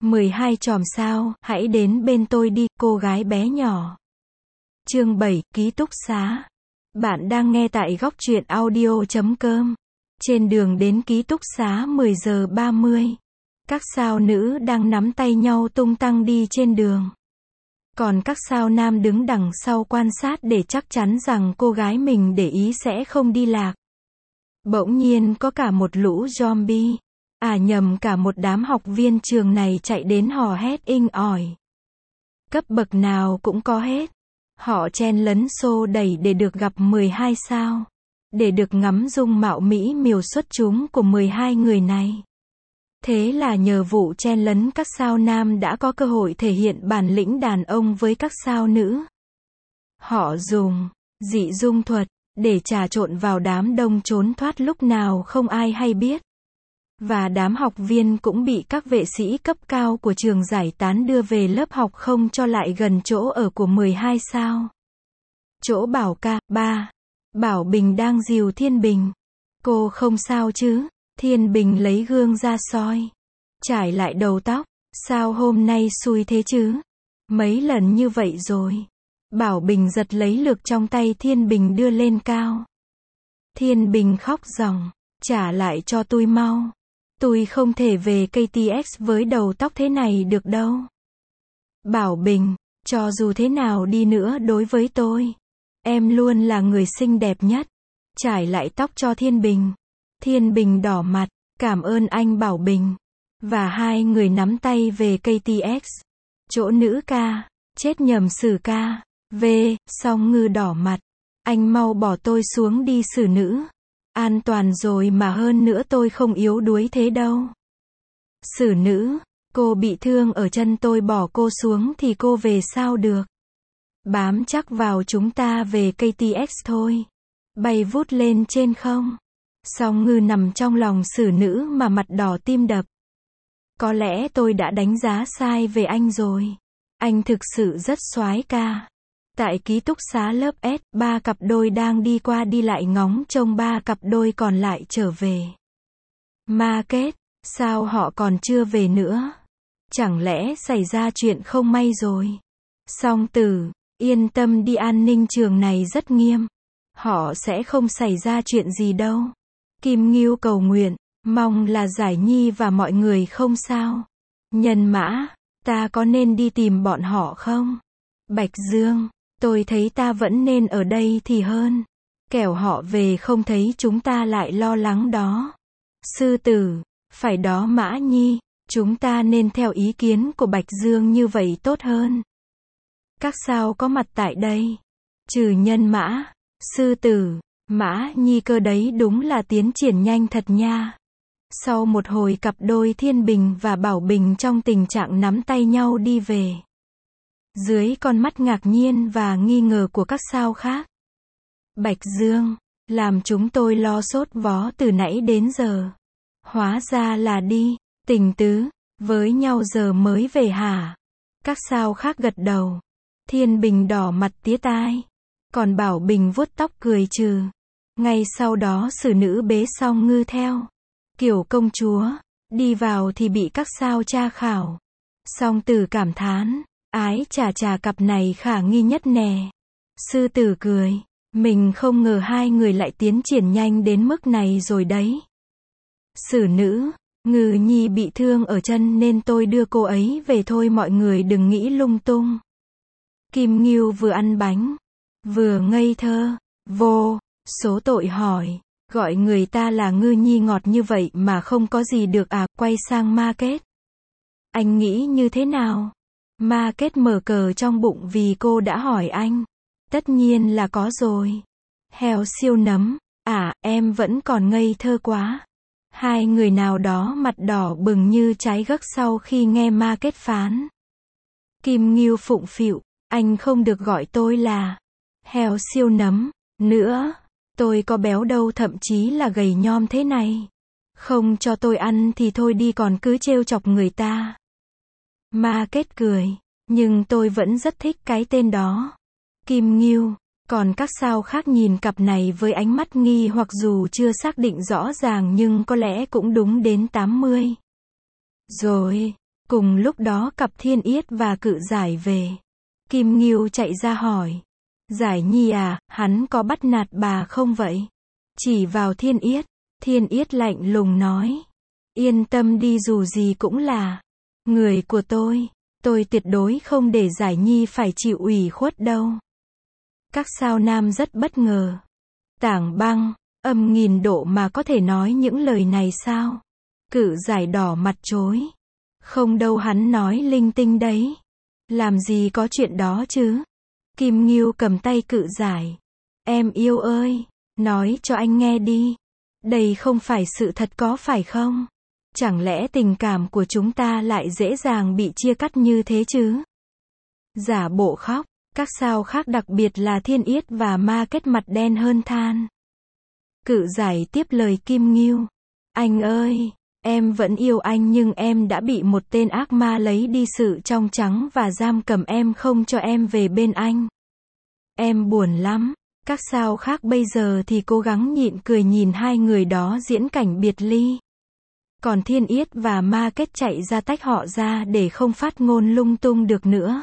12 chòm sao, hãy đến bên tôi đi, cô gái bé nhỏ. Chương 7, ký túc xá. Bạn đang nghe tại góc truyện audio.com. Trên đường đến ký túc xá 10 giờ 30. Các sao nữ đang nắm tay nhau tung tăng đi trên đường. Còn các sao nam đứng đằng sau quan sát để chắc chắn rằng cô gái mình để ý sẽ không đi lạc. Bỗng nhiên có cả một lũ zombie. Nhầm, cả một đám học viên trường này chạy đến hò hét inh ỏi. Cấp bậc nào cũng có hết. Họ chen lấn xô đẩy để được gặp 12 sao. Để được ngắm dung mạo mỹ miều xuất chúng của 12 người này. Thế là nhờ vụ chen lấn, các sao nam đã có cơ hội thể hiện bản lĩnh đàn ông với các sao nữ. Họ dùng dị dung thuật để trà trộn vào đám đông trốn thoát lúc nào không ai hay biết. Và đám học viên cũng bị các vệ sĩ cấp cao của trường giải tán đưa về lớp học không cho lại gần chỗ ở của 12 sao. Chỗ Bảo ca, 3. Bảo Bình đang dìu Thiên Bình. Cô không sao chứ? Thiên Bình lấy gương ra soi. Trải lại đầu tóc. Sao hôm nay xui thế chứ? Mấy lần như vậy rồi. Bảo Bình giật lấy lược trong tay Thiên Bình đưa lên cao. Thiên Bình khóc ròng. Trả lại cho tôi mau. Tôi không thể về KTX với đầu tóc thế này được đâu. Bảo Bình, cho dù thế nào đi nữa đối với tôi, em luôn là người xinh đẹp nhất. Trải lại tóc cho Thiên Bình. Thiên Bình đỏ mặt, cảm ơn anh Bảo Bình. Và hai người nắm tay về KTX. Chỗ nữ ca, chết nhầm Sử ca. Song Ngư đỏ mặt. Anh mau bỏ tôi xuống đi Sử nữ. An toàn rồi mà, hơn nữa tôi không yếu đuối thế đâu. Sử nữ, cô bị thương ở chân, tôi bỏ cô xuống thì cô về sao được. Bám chắc vào, chúng ta về KTX thôi. Bay vút lên trên không. Song Ngư nằm trong lòng Sử nữ mà mặt đỏ tim đập. Có lẽ tôi đã đánh giá sai về anh rồi. Anh thực sự rất soái ca. Tại ký túc xá lớp S, 3 cặp đôi đang đi qua đi lại ngóng trông 3 cặp đôi còn lại trở về. Ma Kết, sao họ còn chưa về nữa? Chẳng lẽ xảy ra chuyện không may rồi? Song Tử, yên tâm đi, an ninh trường này rất nghiêm. Họ sẽ không xảy ra chuyện gì đâu. Kim Ngưu cầu nguyện, mong là Giải Nhi và mọi người không sao. Nhân Mã, ta có nên đi tìm bọn họ không? Bạch Dương, tôi thấy ta vẫn nên ở đây thì hơn. Kẻo họ về không thấy chúng ta lại lo lắng đó. Sư Tử, phải đó Mã Nhi, chúng ta nên theo ý kiến của Bạch Dương như vậy tốt hơn. Các sao có mặt tại đây? Trừ Nhân Mã, Sư Tử, Mã Nhi cơ đấy, đúng là tiến triển nhanh thật nha. Sau một hồi, cặp đôi Thiên Bình và Bảo Bình trong tình trạng nắm tay nhau đi về. Dưới con mắt ngạc nhiên và nghi ngờ của các sao khác. Bạch Dương, làm chúng tôi lo sốt vó từ nãy đến giờ. Hóa ra là đi, tình tứ, với nhau giờ mới về hả? Các sao khác gật đầu. Thiên Bình đỏ mặt tía tai. Còn Bảo Bình vuốt tóc cười trừ. Ngay sau đó Sử nữ bế Song Ngư theo. Kiểu công chúa, đi vào thì bị các sao tra khảo. Song Tử cảm thán. Ái chà, cặp này khả nghi nhất nè. Sư Tử cười. Mình không ngờ hai người lại tiến triển nhanh đến mức này rồi đấy. Sử nữ, Ngư Nhi bị thương ở chân nên tôi đưa cô ấy về thôi, mọi người đừng nghĩ lung tung. Kim Ngưu vừa ăn bánh, vừa ngây thơ. Vô số tội hỏi, gọi người ta là Ngư Nhi ngọt như vậy mà không có gì được à? Quay sang Ma Kết. Anh nghĩ như thế nào? Ma Kết mở cờ trong bụng vì cô đã hỏi anh. Tất nhiên là có rồi. Heo siêu nấm, em vẫn còn ngây thơ quá. Hai người nào đó mặt đỏ bừng như trái gấc sau khi nghe Ma Kết phán. Kim Ngưu phụng phịu, anh không được gọi tôi là heo siêu nấm nữa. Tôi có béo đâu, thậm chí là gầy nhom thế này. Không cho tôi ăn thì thôi đi, còn cứ trêu chọc người ta. Ma Kết cười, nhưng tôi vẫn rất thích cái tên đó. Kim Ngưu, còn các sao khác nhìn cặp này với ánh mắt nghi hoặc, dù chưa xác định rõ ràng nhưng có lẽ cũng đúng đến 80. Rồi, Cùng lúc đó cặp Thiên Yết và Cự Giải về. Kim Ngưu chạy ra hỏi. Giải Nhi à, hắn có bắt nạt bà không vậy? Chỉ vào Thiên Yết. Thiên Yết lạnh lùng nói. Yên tâm đi, dù gì cũng là người của tôi tuyệt đối không để Giải Nhi phải chịu ủy khuất đâu. Các sao nam rất bất ngờ. Tảng Băng, âm 1000 độ mà có thể nói những lời này sao? Cự Giải đỏ mặt chối. Không đâu, hắn nói linh tinh đấy. Làm gì có chuyện đó chứ? Kim Ngưu cầm tay Cự Giải. Em yêu ơi, nói cho anh nghe đi. Đây không phải sự thật có phải không? Chẳng lẽ tình cảm của chúng ta lại dễ dàng bị chia cắt như thế chứ? Giả bộ khóc, các sao khác đặc biệt là Thiên Yết và Ma Kết mặt đen hơn than. Cự Giải tiếp lời Kim Ngưu. Anh ơi, em vẫn yêu anh nhưng em đã bị một tên ác ma lấy đi sự trong trắng và giam cầm em không cho em về bên anh. Em buồn lắm. Các sao khác bây giờ thì cố gắng nhịn cười nhìn hai người đó diễn cảnh biệt ly. Còn Thiên Yết và Ma Kết chạy ra tách họ ra để không phát ngôn lung tung được nữa.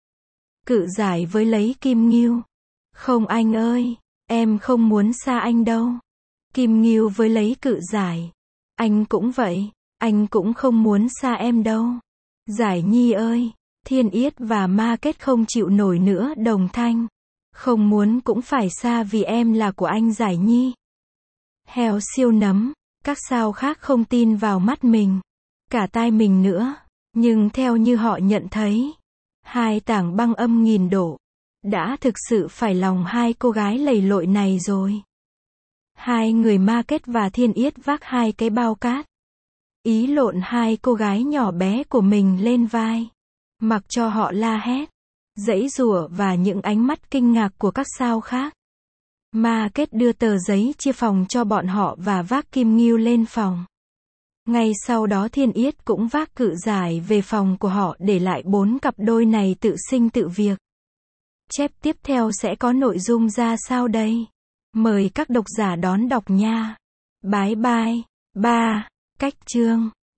Cự Giải với lấy Kim Ngưu. Không anh ơi, em không muốn xa anh đâu. Kim Ngưu với lấy Cự Giải. Anh cũng vậy, anh cũng không muốn xa em đâu. Giải Nhi ơi, Thiên Yết và Ma Kết không chịu nổi nữa đồng thanh. Không muốn cũng phải xa vì em là của anh Giải Nhi. Heo siêu nấm, các sao khác không tin vào mắt mình, cả tai mình nữa. Nhưng theo như họ nhận thấy, hai Tảng Băng âm 1000 độ đã thực sự phải lòng hai cô gái lầy lội này rồi. Hai người Ma Kết và Thiên Yết vác hai cái bao cát, ý lộn hai cô gái nhỏ bé của mình lên vai, mặc cho họ la hét, giãy giụa và những ánh mắt kinh ngạc của các sao khác. Ma Kết đưa tờ giấy chia phòng cho bọn họ và vác Kim Ngưu lên phòng. Ngay sau đó Thiên Yết cũng vác Cự Giải về phòng của họ, để lại 4 cặp đôi này tự sinh tự việc. Chép tiếp theo sẽ có nội dung ra sao đây? Mời các độc giả đón đọc nha. Bye bye. 3. Cách chương